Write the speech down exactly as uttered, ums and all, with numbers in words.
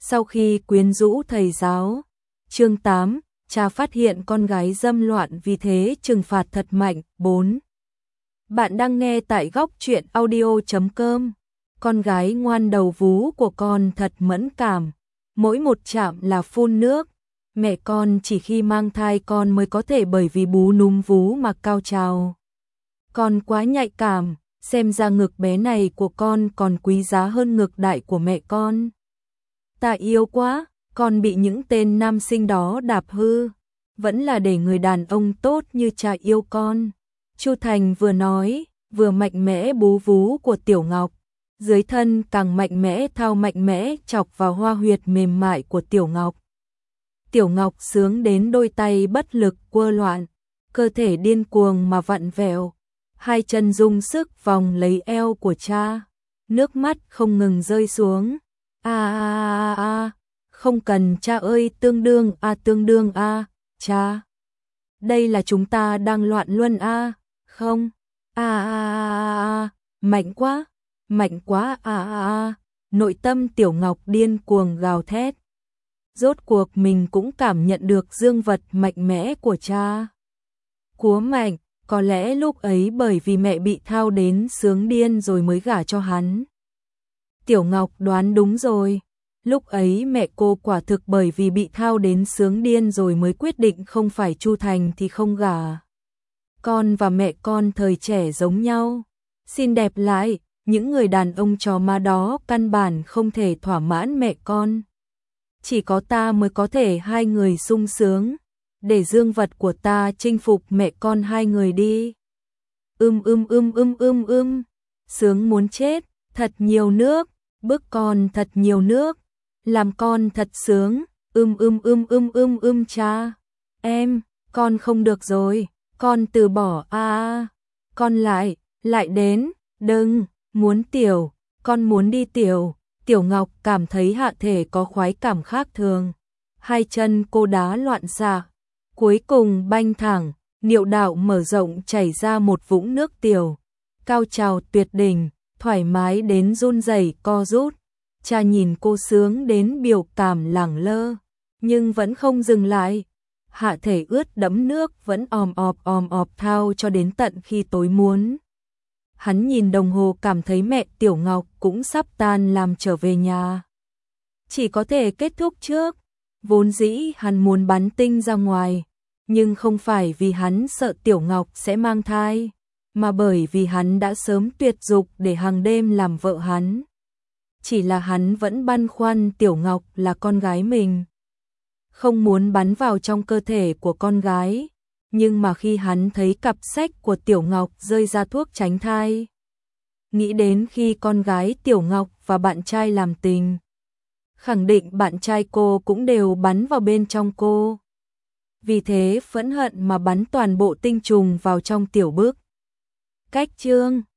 Sau khi quyến rũ thầy giáo. Chương tám, cha phát hiện con gái dâm loạn vì thế trừng phạt thật mạnh. bốn. Bạn đang nghe tại góc truyện audio chấm com. Con gái ngoan đầu vú của con thật mẫn cảm. Mỗi một chạm là phun nước. Mẹ con chỉ khi mang thai con mới có thể bởi vì bú núm vú mà cao trào. Con quá nhạy cảm, xem ra ngực bé này của con còn quý giá hơn ngực đại của mẹ con. Ta yêu quá, con bị những tên nam sinh đó đạp hư. Vẫn là để người đàn ông tốt như cha yêu con. Chu Thành vừa nói, vừa mạnh mẽ bú vú của Tiểu Ngọc. Dưới thân càng mạnh mẽ thao mạnh mẽ chọc vào hoa huyệt mềm mại của Tiểu Ngọc. Tiểu Ngọc sướng đến đôi tay bất lực quơ loạn, cơ thể điên cuồng mà vặn vẹo, hai chân dùng sức vòng lấy eo của cha, nước mắt không ngừng rơi xuống. A a a a, không cần cha ơi, tương đương a tương đương a, cha. Đây là chúng ta đang loạn luân a, không. A a a a, mạnh quá, mạnh quá a a a. Nội tâm Tiểu Ngọc điên cuồng gào thét. Rốt cuộc mình cũng cảm nhận được dương vật mạnh mẽ của cha. Cúa mạnh, có lẽ lúc ấy bởi vì mẹ bị thao đến sướng điên rồi mới gả cho hắn. Tiểu Ngọc đoán đúng rồi. Lúc ấy mẹ cô quả thực bởi vì bị thao đến sướng điên rồi mới quyết định không phải Chu Thành thì không gả. Con và mẹ con thời trẻ giống nhau. Xin đẹp lại, những người đàn ông chó má đó căn bản không thể thỏa mãn mẹ con. Chỉ có ta mới có thể hai người sung sướng, để dương vật của ta chinh phục mẹ con hai người đi. Ưm ưm ưm ưm ưm ưm, sướng muốn chết, thật nhiều nước, bức con thật nhiều nước, làm con thật sướng, ưm ưm ưm ưm ưm ưm cha. Em, con không được rồi, con từ bỏ a a, con lại, lại đến, đừng, muốn tiểu, con muốn đi tiểu. Tiểu Ngọc cảm thấy hạ thể có khoái cảm khác thường. Hai chân cô đá loạn xạ, cuối cùng banh thẳng, niệu đạo mở rộng chảy ra một vũng nước tiểu. Cao trào tuyệt đỉnh, thoải mái đến run rẩy co rút. Cha nhìn cô sướng đến biểu cảm lẳng lơ, nhưng vẫn không dừng lại. Hạ thể ướt đẫm nước vẫn òm ọp òm ọp thao cho đến tận khi tối muốn. Hắn nhìn đồng hồ cảm thấy mẹ Tiểu Ngọc cũng sắp tan làm trở về nhà. Chỉ có thể kết thúc trước. Vốn dĩ hắn muốn bắn tinh ra ngoài, nhưng không phải vì hắn sợ Tiểu Ngọc sẽ mang thai, mà bởi vì hắn đã sớm tuyệt dục để hàng đêm làm vợ hắn. Chỉ là hắn vẫn băn khoăn Tiểu Ngọc là con gái mình, không muốn bắn vào trong cơ thể của con gái. Nhưng mà khi hắn thấy cặp sách của Tiểu Ngọc rơi ra thuốc tránh thai, nghĩ đến khi con gái Tiểu Ngọc và bạn trai làm tình, khẳng định bạn trai cô cũng đều bắn vào bên trong cô. Vì thế phẫn hận mà bắn toàn bộ tinh trùng vào trong Tiểu Bức. Cách chương